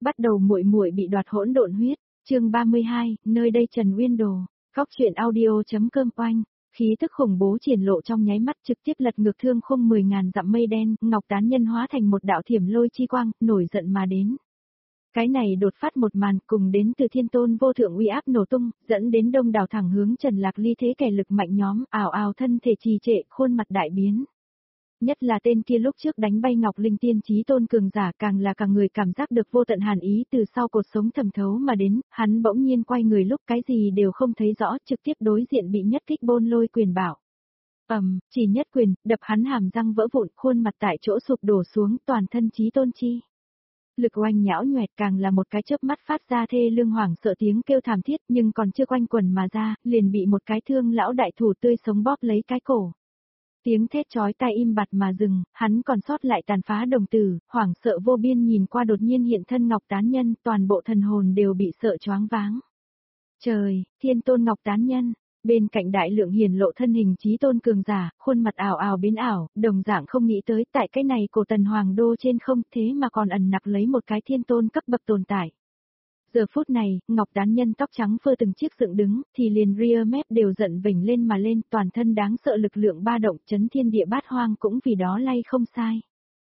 Bắt đầu muội muội bị đoạt hỗn độn huyết, chương 32, nơi đây Trần Uyên Đồ, góc truyện audio.com oanh, khí tức khủng bố triển lộ trong nháy mắt trực tiếp lật ngược thương khung 10.000 dặm mây đen, Ngọc Tán Nhân hóa thành một đạo thiểm lôi chi quang, nổi giận mà đến. Cái này đột phát một màn cùng đến từ thiên tôn vô thượng uy áp nổ tung, dẫn đến đông đảo thẳng hướng Trần Lạc Ly thế kẻ lực mạnh nhóm, ào ào thân thể trì trệ, khuôn mặt đại biến. Nhất là tên kia lúc trước đánh bay Ngọc Linh Tiên Chí Tôn cường giả càng là cả người cảm giác được vô tận hàn ý từ sau cột sống thẩm thấu mà đến, hắn bỗng nhiên quay người lúc cái gì đều không thấy rõ trực tiếp đối diện bị nhất kích bôn lôi quyền bảo. Chỉ nhất quyền, đập hắn hàm răng vỡ vụn, khuôn mặt tại chỗ sụp đổ xuống, toàn thân Chí Tôn chi. Lực oanh nhão nhoẹt càng là một cái chớp mắt phát ra thê lương hoảng sợ tiếng kêu thảm thiết nhưng còn chưa quanh quần mà ra, liền bị một cái thương lão đại thủ tươi sống bóp lấy cái cổ. Tiếng thét chói tai im bặt mà dừng, hắn còn sót lại tàn phá đồng tử, hoảng sợ vô biên nhìn qua đột nhiên hiện thân Ngọc Tán Nhân, toàn bộ thần hồn đều bị sợ choáng váng. Trời, thiên tôn Ngọc Tán Nhân, bên cạnh đại lượng hiển lộ thân hình Chí Tôn cường giả, khuôn mặt ảo ảo biến ảo, đồng dạng không nghĩ tới tại cái này cổ tần hoàng đô trên không thế mà còn ẩn nặc lấy một cái thiên tôn cấp bậc tồn tại. Giờ phút này, Ngọc Tán Nhân tóc trắng phơ từng chiếc dựng đứng, thì liền rear mép đều giận vểnh lên mà lên, toàn thân đáng sợ lực lượng ba động chấn thiên địa bát hoang cũng vì đó lay không sai.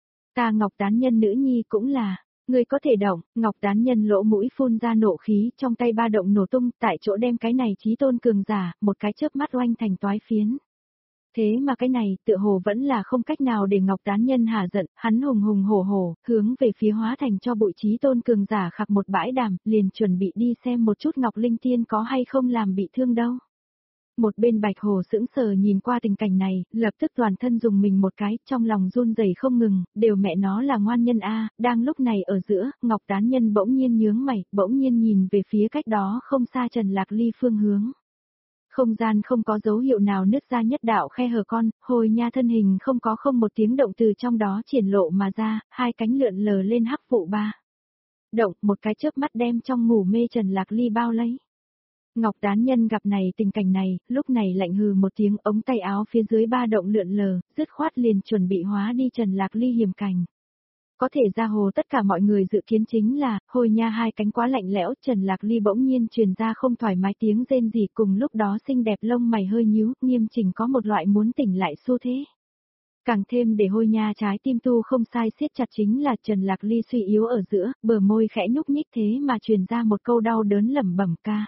Ta Ngọc Tán Nhân nữ nhi cũng là, người có thể động, Ngọc Tán Nhân lỗ mũi phun ra nộ khí, trong tay ba động nổ tung, tại chỗ đem cái này Chí Tôn cường giả, một cái chớp mắt oanh thành toái phiến. Thế mà cái này, tựa hồ vẫn là không cách nào để Ngọc Tán Nhân hả giận, hắn hùng hùng hổ hổ, hướng về phía hóa thành cho bụi Chí Tôn cường giả khạc một bãi đàm, liền chuẩn bị đi xem một chút Ngọc Linh Tiên có hay không làm bị thương đâu. Một bên Bạch Hồ sững sờ nhìn qua tình cảnh này, lập tức toàn thân dùng mình một cái, trong lòng run rẩy không ngừng, đều mẹ nó là ngoan nhân a, đang lúc này ở giữa, Ngọc Tán Nhân bỗng nhiên nhướng mày, bỗng nhiên nhìn về phía cách đó không xa Trần Lạc Ly phương hướng. Không gian không có dấu hiệu nào nứt ra nhất đạo khe hở con, hồi nha thân hình không một tiếng động từ trong đó triển lộ mà ra, hai cánh lượn lờ lên hắc vụ ba. Động, một cái chớp mắt đem trong ngủ mê Trần Lạc Ly bao lấy. Ngọc Tán Nhân gặp này tình cảnh này, lúc này lạnh hừ một tiếng, ống tay áo phía dưới ba động lượn lờ, dứt khoát liền chuẩn bị hóa đi Trần Lạc Ly hiểm cảnh. Có thể ra hồ tất cả mọi người dự kiến chính là, hồi nha hai cánh quá lạnh lẽo, Trần Lạc Ly bỗng nhiên truyền ra không thoải mái tiếng rên rỉ, cùng lúc đó xinh đẹp lông mày hơi nhíu, nghiêm chỉnh có một loại muốn tỉnh lại xu thế. Càng thêm để hôi nha trái tim tu không sai siết chặt chính là Trần Lạc Ly suy yếu ở giữa, bờ môi khẽ nhúc nhích thế mà truyền ra một câu đau đớn lẩm bẩm ca.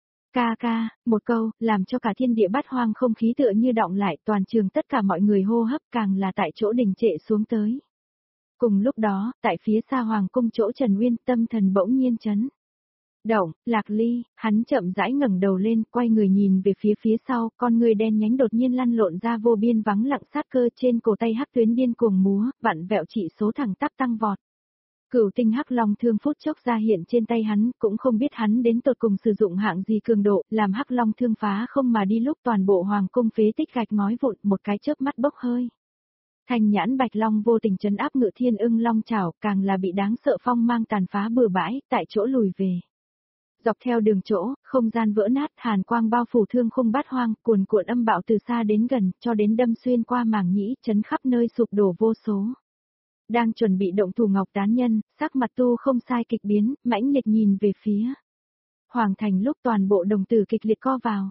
Ca ca, một câu, làm cho cả thiên địa bát hoang không khí tựa như đọng lại, toàn trường tất cả mọi người hô hấp càng là tại chỗ đình trệ xuống tới. Cùng lúc đó, tại phía xa hoàng cung chỗ Trần Uyên tâm thần bỗng nhiên chấn động, Lạc Ly, hắn chậm rãi ngẩng đầu lên, quay người nhìn về phía sau, con người đen nhánh đột nhiên lăn lộn ra vô biên vắng lặng sát cơ trên cổ tay hắc tuyến điên cuồng múa, vặn vẹo chỉ số thẳng tắp tăng vọt. Cửu tinh hắc long thương phút chốc ra hiện trên tay hắn, cũng không biết hắn đến tột cùng sử dụng hạng gì cường độ, làm hắc long thương phá không mà đi lúc toàn bộ hoàng cung phế tích gạch ngói vụn, một cái chớp mắt bốc hơi. Thanh nhãn bạch long vô tình trấn áp Ngự Thiên Ưng long chảo, càng là bị đáng sợ phong mang tàn phá bừa bãi, tại chỗ lùi về. Dọc theo đường chỗ, không gian vỡ nát, hàn quang bao phủ thương khung bát hoang, cuồn cuộn âm bạo từ xa đến gần, cho đến đâm xuyên qua màng nhĩ, chấn khắp nơi sụp đổ vô số. Đang chuẩn bị động thủ Ngọc Tán Nhân, sắc mặt tu không sai kịch biến, mãnh liệt nhìn về phía hoàng thành lúc toàn bộ đồng tử kịch liệt co vào.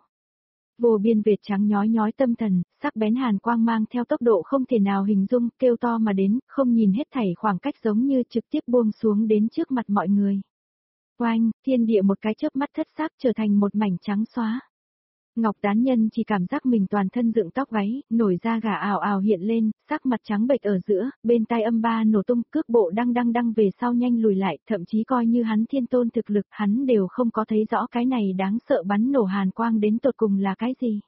Vô biên Việt trắng nhói nhói tâm thần, sắc bén hàn quang mang theo tốc độ không thể nào hình dung, kêu to mà đến, không nhìn hết thảy khoảng cách giống như trực tiếp buông xuống đến trước mặt mọi người. Oanh, thiên địa một cái chớp mắt thất xác trở thành một mảnh trắng xóa. Ngọc Tán Nhân chỉ cảm giác mình toàn thân dựng tóc gáy, nổi da gà ào ào hiện lên, sắc mặt trắng bệch ở giữa, bên tai âm ba nổ tung, cước bộ đăng về sau nhanh lùi lại, thậm chí coi như hắn thiên tôn thực lực, hắn đều không có thấy rõ cái này đáng sợ bắn nổ hàn quang đến tột cùng là cái gì.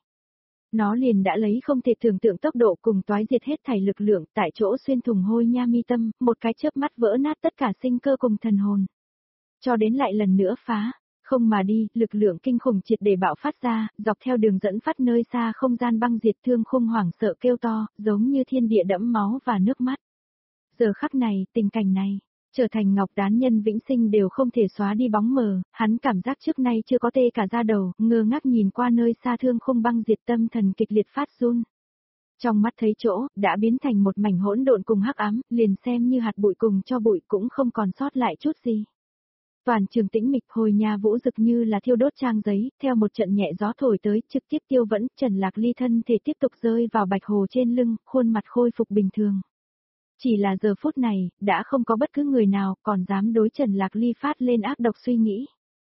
Nó liền đã lấy không thể tưởng tượng tốc độ cùng toái diệt hết thảy lực lượng, tại chỗ xuyên thủng hôi nha mi tâm, một cái chớp mắt vỡ nát tất cả sinh cơ cùng thần hồn. Cho đến lại lần nữa phá. Không mà đi, lực lượng kinh khủng triệt để bạo phát ra, dọc theo đường dẫn phát nơi xa không gian băng diệt thương khung hoảng sợ kêu to, giống như thiên địa đẫm máu và nước mắt. Giờ khắc này, tình cảnh này, trở thành Ngọc Tán Nhân vĩnh sinh đều không thể xóa đi bóng mờ, hắn cảm giác trước nay chưa có tê cả da đầu, ngơ ngác nhìn qua nơi xa thương khung băng diệt tâm thần kịch liệt phát run. Trong mắt thấy chỗ, đã biến thành một mảnh hỗn độn cùng hắc ám, liền xem như hạt bụi cùng cho bụi cũng không còn sót lại chút gì. Toàn trường tĩnh mịch, hồi nhà vũ rực như là thiêu đốt trang giấy, theo một trận nhẹ gió thổi tới, trực tiếp tiêu vẫn, Trần Lạc Ly thân thể tiếp tục rơi vào bạch hồ trên lưng, khuôn mặt khôi phục bình thường. Chỉ là giờ phút này, đã không có bất cứ người nào còn dám đối Trần Lạc Ly phát lên ác độc suy nghĩ.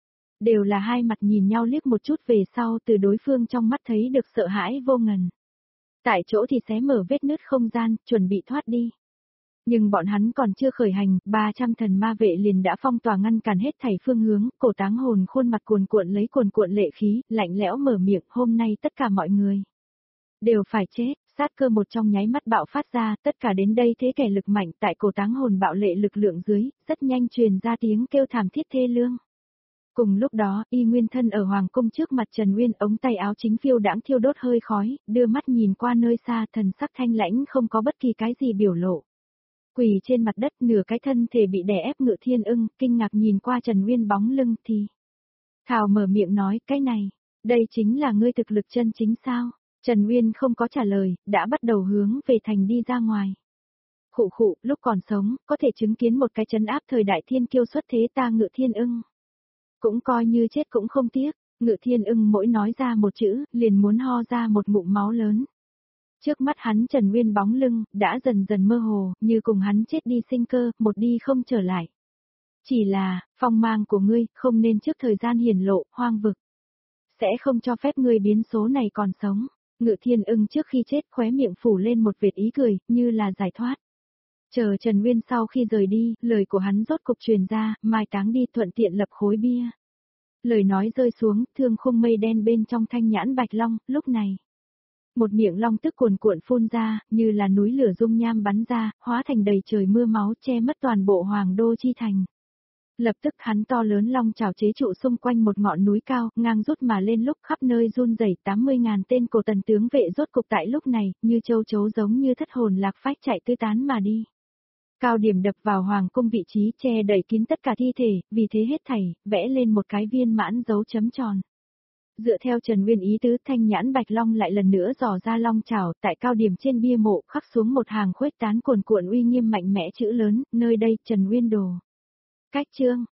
Đều là hai mặt nhìn nhau liếc một chút về sau, từ đối phương trong mắt thấy được sợ hãi vô ngần. Tại chỗ thì xé mở vết nứt không gian, chuẩn bị thoát đi. Nhưng bọn hắn còn chưa khởi hành, 300 thần ma vệ liền đã phong tỏa ngăn cản hết thảy phương hướng, Cổ Táng Hồn khuôn mặt cuồn cuộn lấy cuồn cuộn lệ khí, lạnh lẽo mở miệng, hôm nay tất cả mọi người đều phải chết, sát cơ một trong nháy mắt bạo phát ra, tất cả đến đây thế kẻ lực mạnh tại Cổ Táng Hồn bạo lệ lực lượng dưới, rất nhanh truyền ra tiếng kêu thảm thiết thê lương. Cùng lúc đó, Y Nguyên thân ở hoàng cung trước mặt Trần Uyên, ống tay áo chính phiêu đãng thiêu đốt hơi khói, đưa mắt nhìn qua nơi xa, thần sắc thanh lãnh không có bất kỳ cái gì biểu lộ. Quỳ trên mặt đất, nửa cái thân thể bị đè ép, Ngự Thiên Ưng kinh ngạc nhìn qua Trần Uyên bóng lưng thì thào mở miệng nói, cái này, đây chính là ngươi thực lực chân chính sao? Trần Uyên không có trả lời, đã bắt đầu hướng về thành đi ra ngoài. Khụ khụ, lúc còn sống, có thể chứng kiến một cái trấn áp thời đại thiên kiêu xuất thế ta Ngự Thiên Ưng. Cũng coi như chết cũng không tiếc, Ngự Thiên Ưng mỗi nói ra một chữ, liền muốn ho ra một ngụm máu lớn. Trước mắt hắn Trần Nguyên bóng lưng, đã dần dần mơ hồ, như cùng hắn chết đi sinh cơ, một đi không trở lại. Chỉ là, phong mang của ngươi, không nên trước thời gian hiển lộ, hoang vực. Sẽ không cho phép ngươi biến số này còn sống. Ngự Thiên Ưng trước khi chết khóe miệng phủ lên một vệt ý cười, như là giải thoát. Chờ Trần Nguyên sau khi rời đi, lời của hắn rốt cục truyền ra, mai táng đi thuận tiện lập khối bia. Lời nói rơi xuống, thương khung mây đen bên trong thanh nhãn bạch long, lúc này. Một miệng long tức cuồn cuộn phun ra, như là núi lửa dung nham bắn ra, hóa thành đầy trời mưa máu che mất toàn bộ hoàng đô chi thành. Lập tức hắn to lớn long chảo chế trụ xung quanh một ngọn núi cao, ngang rút mà lên lúc khắp nơi run rẩy 80.000 tên cổ tần tướng vệ rốt cục tại lúc này, như châu chấu giống như thất hồn lạc phách chạy tứ tán mà đi. Cao điểm đập vào hoàng cung vị trí che đẩy kín tất cả thi thể, vì thế hết thảy, vẽ lên một cái viên mãn dấu chấm tròn. Dựa theo Trần Nguyên ý tứ, thanh nhãn bạch long lại lần nữa dò ra long chảo, tại cao điểm trên bia mộ khắc xuống một hàng khuếch tán cuồn cuộn uy nghiêm mạnh mẽ chữ lớn, nơi đây Trần Nguyên đồ. Cách chương